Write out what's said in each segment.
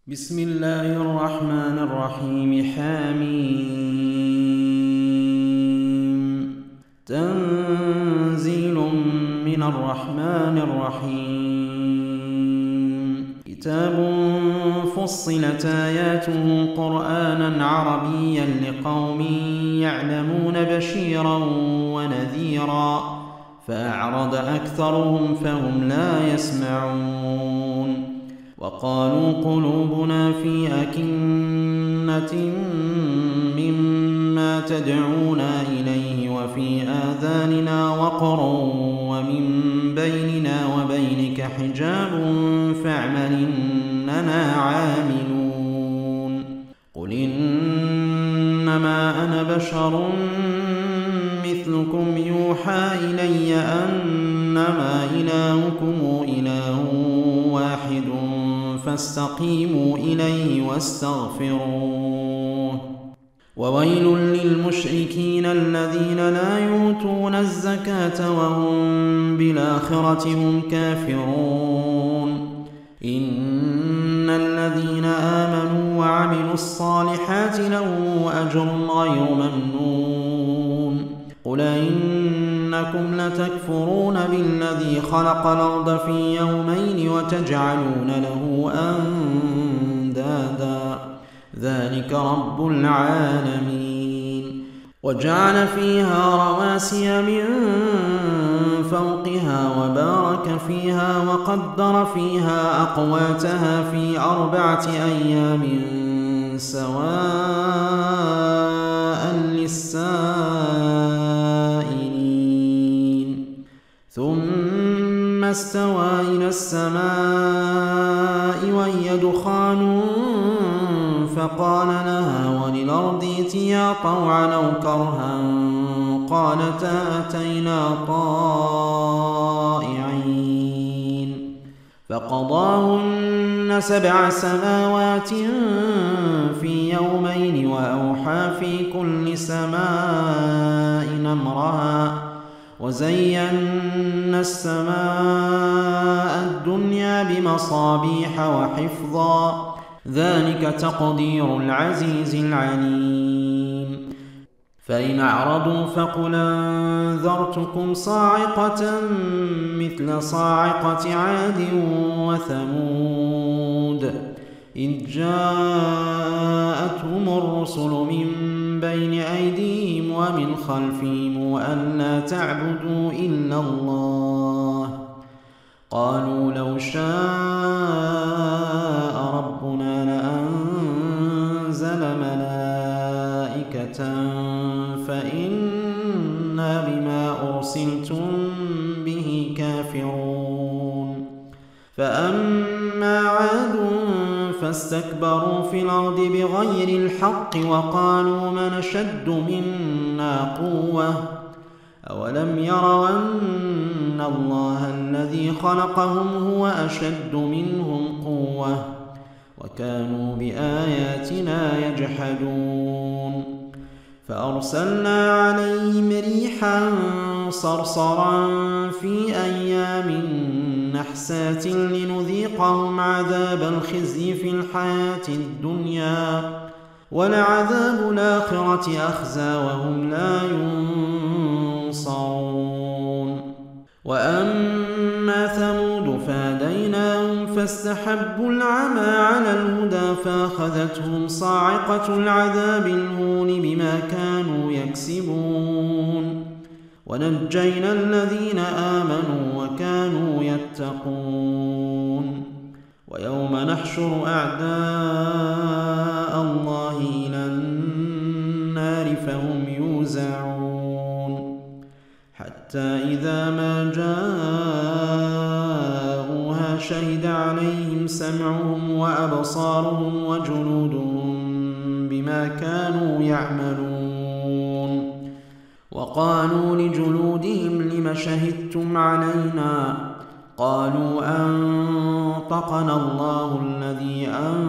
بسم الله الرحمن الرحيم. حميم. تنزيل من الرحمن الرحيم. كتاب فصلت آياته قرآنا عربيا لقوم يعلمون بشيرا ونذيرا فأعرض أكثرهم فهم لا يسمعون. وقالوا قلوبنا في أكنة مما تدعونا إليه وفي آذاننا وقر ومن بيننا وبينك حجاب فاعمل إننا عاملون. قل إنما أنا بشر مثلكم يوحى إلي أنما إلهكم إله واحد فاستقيموا إليه واستغفروه. وويل للمشركين الذين لا يؤتون الزكاة وهم بالآخرة هم كافرون. إن الذين آمنوا وعملوا الصالحات لهم أجر غير ممنون. قل إنكم لتكفرون بالذي خلق الأرض في يومين وتجعلون له أندادا ذلك رب العالمين. وجعل فيها رواسي من فوقها وبارك فيها وقدر فيها أقواتها في 4 أيام سواء للسائلين. ثم استوى إلى السماء وهي دخان فقال لها وللأرض ائتيا طوعا أو كرها قالتا أتينا طائعين. فقضاهن 7 سماوات في يومين وأوحى في كل سماء أمرها وزينا السماء الدنيا بمصابيح وحفظا ذلك تقدير العزيز العليم. فإن أعرضوا فقل أنذرتكم صاعقة مثل صاعقة عاد وثمود إذ جاءتهم الرسل من بين أيديهم ومن خلفهم ألا تعبدوا إلا الله قالوا لو شاء ربنا لأنزل ملائكة فإنا بما أرسلتم به كافرون. فأما عاد فاستكبروا في الأرض بغير الحق وقالوا من أشد منا قوة أولم يروا أن الله الذي خلقهم هو أشد منهم قوة وكانوا بآياتنا يجحدون. فأرسلنا عليهم ريحا صرصرا في أيام نحسات لنذيقهم عذاب الخزي في الحياة الدنيا ولعذاب الآخرة أخزى وهم لا ينصرون. وأما ثمود فهديناهم فاستحبوا العمى على الهدى فأخذتهم صاعقة العذاب الهون بما كانوا يكسبون ونجينا الذين آمنوا وكانوا يتقون. ويوم نحشر أعداء الله إلى النار فهم يوزعون حتى إذا ما جاءوها شهد عليهم سمعهم وأبصارهم وجلودهم بما كانوا يعملون. وقالوا لجلودهم لم شهدتم علينا قالوا أنطقنا الله الذي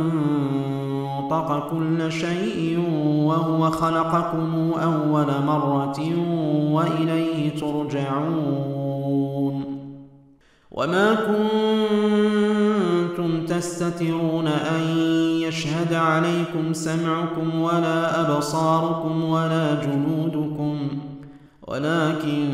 أنطق كل شيء وهو خلقكم أول مرة وإليه ترجعون. وما كنتم تستترون أن يشهد عليكم سمعكم ولا أبصاركم ولا جلودكم ولكن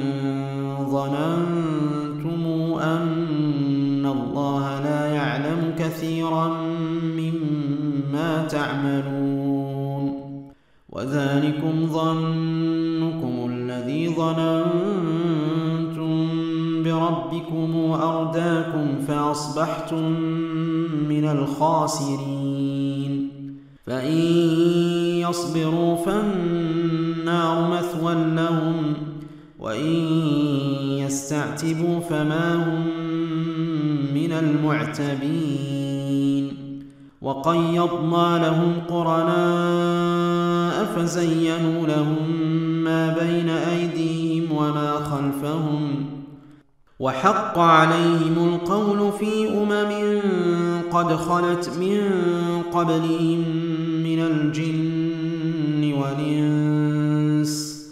ظننتم أن الله لا يعلم كثيرا مما تعملون وذلكم ظنكم الذي ظننتم بربكم أرداكم فأصبحتم من الخاسرين فإن يصبروا فالنار مثوى لهم وإن يستعتبوا فما هم من المعتبين وقيضنا لهم قرناء فزينوا لهم ما بين أيديهم وما خلفهم وحق عليهم القول في قد خلت من قبلهم من الجن والإنس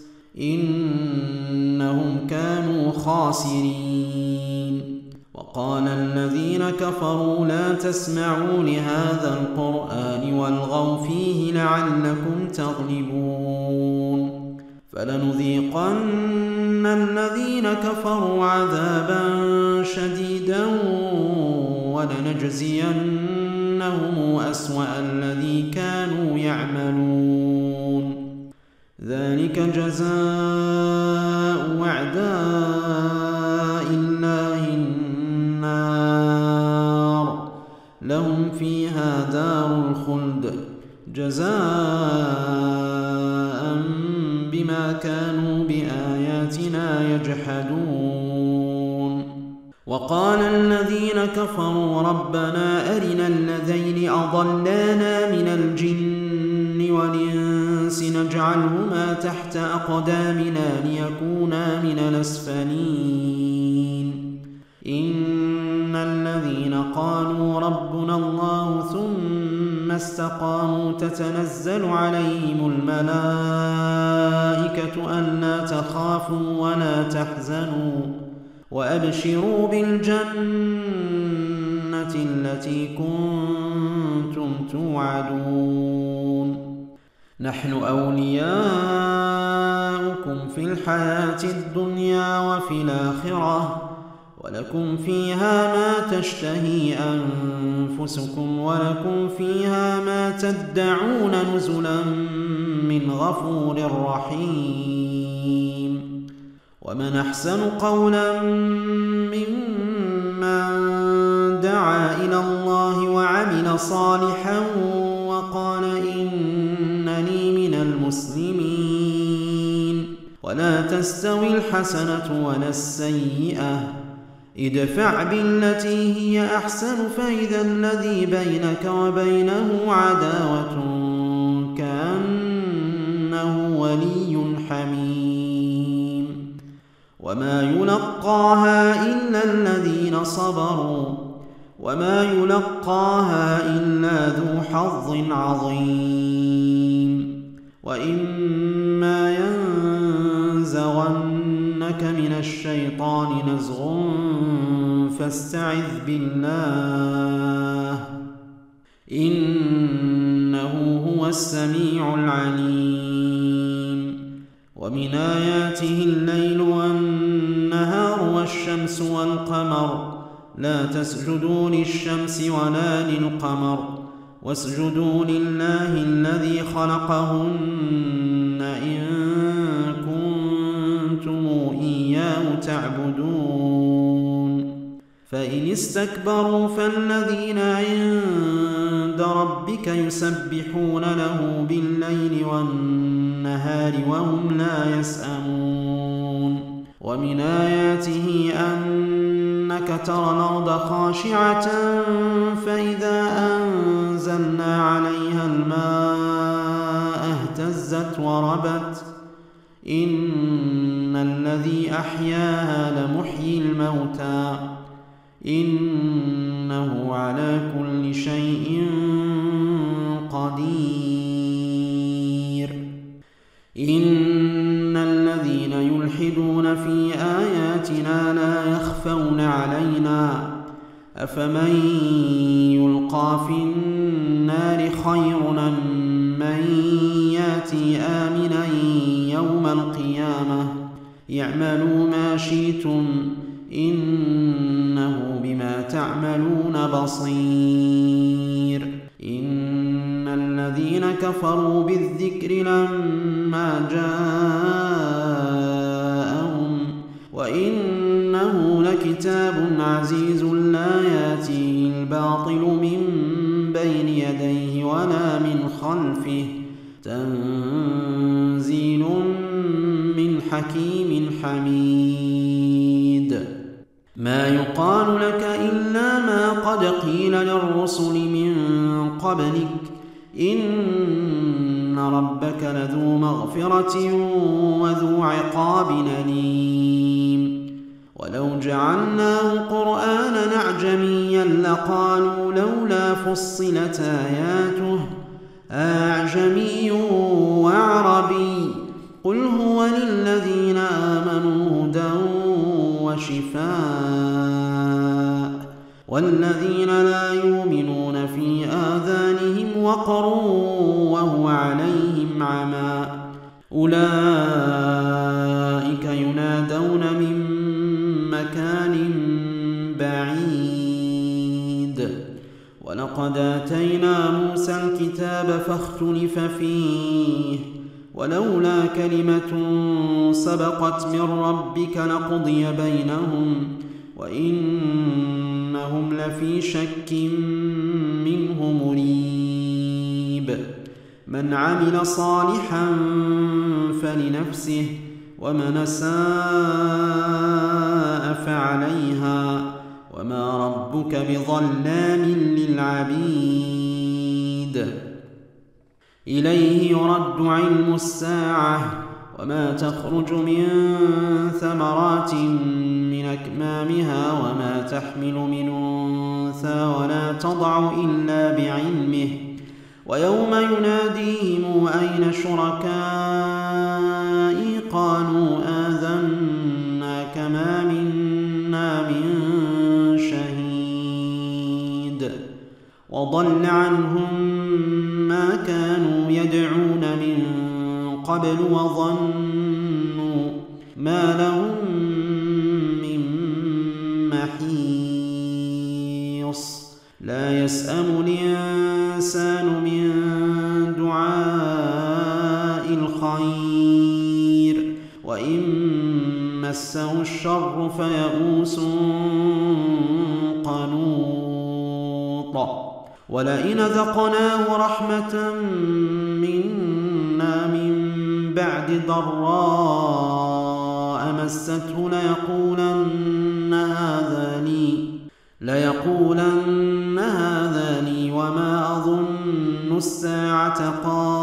إنهم كانوا خاسرين وقال الذين كفروا لا تسمعوا لهذا القرآن والغوا فيه لعلكم تغلبون فلنذيقن الذين كفروا عذابا شديدا ولنجزينهم أسوأ الذي كانوا يعملون ذلك جزاء أعداء الله النار لهم فيها دار الخلد جزاء بما كانوا بآياتنا يجحدون وقال الذين كفروا ربنا أرنا الذين أضلانا من الجن والإنس نجعلهما تحت أقدامنا ليكونا من الأسفلين إن الذين قالوا ربنا الله ثم استقاموا تتنزل عليهم الملائكة ألا تخافوا ولا تحزنوا وأبشروا بالجنة التي كنتم توعدون نحن أولياؤكم في الحياة الدنيا وفي الآخرة ولكم فيها ما تشتهي أنفسكم ولكم فيها ما تدعون نزلا من غفور رحيم ومن أحسن قولا ممن دعا إلى الله وعمل صالحا وقال إنني من المسلمين ولا تستوي الحسنة ولا السيئة ادفع بالتي هي أحسن فإذا الذي بينك وبينه عداوة كأنه ولي حميم وما يلقاها إلا الذين صبروا وما يلقاها إلا ذو حظ عظيم وإما ينزغنك من الشيطان نزغ فاستعذ بالله إنه هو السميع العليم ومن آياته الليل والنهار والشمس والقمر لا تسجدوا للشمس ولا للقمر واسجدوا لله الذي خلقهن إن كنتم إياه تعبدون فإن استكبروا فالذين عند ربك يسبحون له بالليل والنهار وهم لا يسأمون ومن آياته أنك ترى الأرض خاشعة فإذا أنزلنا عليها الماء اهتزت وربت إن الذي أحياها لمحيي الموتى إنه على كل شيء قدير إن الذين يلحدون في آياتنا لا يخفون علينا أفمن يلقى يلقى في النار خير أم من ياتي آمنا يوم القيامة اعملوا ما شئتم إنه بما تعملون بصير إن الذين كفروا بالذكر لما جاءهم وإنه لكتاب عزيز لا يأتيه الباطل من بين يديه ولا من خلفه تنزيل من حكيم حميد ما يقال لك إلا ما قد قيل للرسل من قبلك إن ربك لذو مغفرة وذو عقاب أليم ولو جعلناه قرآنا أعجميا لقالوا لولا فصلت آياته أعجمي وعربي قل هو للذين آمنوا هدى وشفاء والذين لا يؤمنون في آذانهم وقر وهو عليهم عمى أولئك ينادون من مكان بعيد ولقد آتينا موسى الكتاب فاختلف فيه ولولا كلمة سبقت من ربك لقضي بينهم وإنهم لفي شك منه مريب من عمل صالحا فلنفسه ومن أساء فعليها وما ربك بظلام للعبيد إليه يرد علم الساعة وما تخرج من ثمرات من أكمامها وما تحمل من أنثى ولا تضع إلا بعلمه ويوم يناديهم أين شركائي قالوا آذناك ما منا من شهيد وضل عنهم ما كانوا يدعون من قبل وظنوا ما لهم من محيص لا يسأم الإنسان من دعاء الخير وإن مسه الشر فيئوس قنوط ولئن ذقناه رحمة منا من بعد ضراء مسته ليقولن هذا لي وما أظن الساعة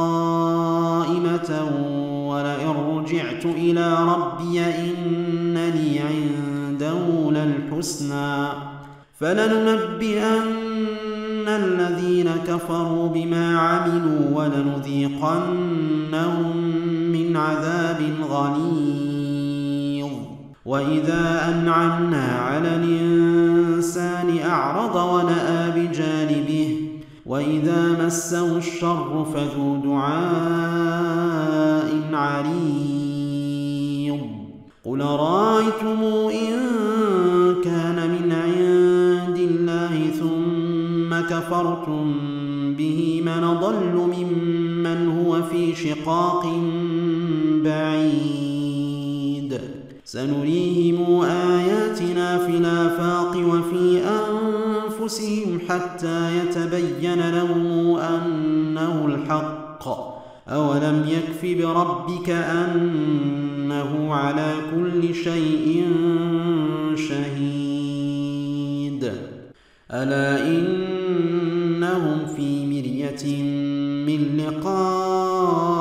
قائمة ولئن رجعت إلى ربي إن لي عنده للحسنى فلننبئن الذين كفروا بما عملوا ولنذيقنهم من عذاب غليظ وإذا أنعمنا على الإنسان أعرض ونأى بجانبه وإذا مسه الشر فذو دعاء عريض قل رأيتم إن كان من عند الله ثم كفرتم به من ضل ممن هو في شقاق بعيد سنريهم آياتنا في الآفاق وفي أنفسهم حتى يتبين لهم أنه الحق أولم يكف بربك أنه على كل شيء شهيد ألا إنهم في مرية من لقاء